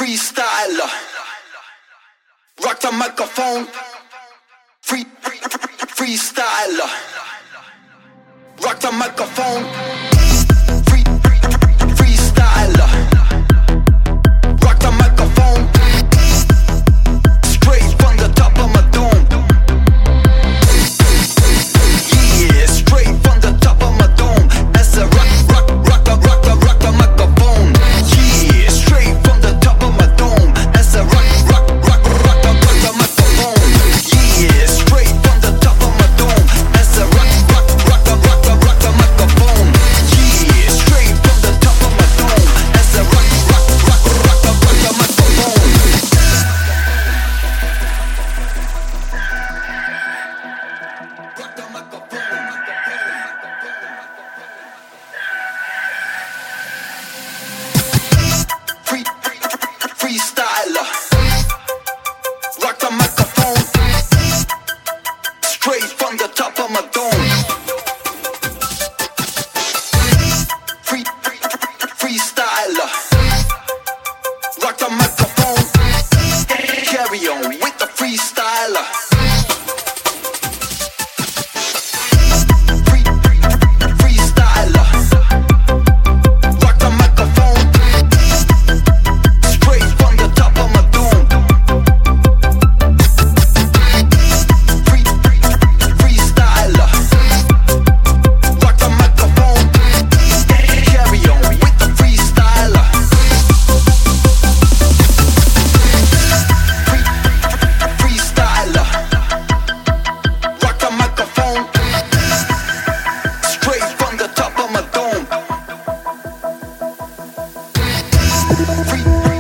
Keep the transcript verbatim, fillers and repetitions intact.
freestyler. Rock the microphone. Free, free, freestyler. Rock the microphone. Free, freestyler. Rock the microphone. Straight from the top of my dome. Yeah, straight from the top of my dome. As I rock, rock, rock the, rock the, rock the microphone. Yeah, straight from the top of my dome. As I rock, rock, rock, rock the, rock the microphone. Yeah, straight from the top of my dome. As I rock, rock, rock the, rock the, rock the microphone. Yeah, straight from the top of my dome. As I rock, rock, rock, rock the, rock the microphone. Rock the microphone. Free, freestyler. Rock the microphone. Straight from the top of my dome. Free, freestyler. Rock the microphone. Carry on with the freestyler. Free, freestyler. Rock the microphone. Straight from the top of my dome. Free, freestyler. Rock the microphone. Carry on with the freestyler. Free, freestyler. Rock the microphone. Straight from the top of my dome. Free,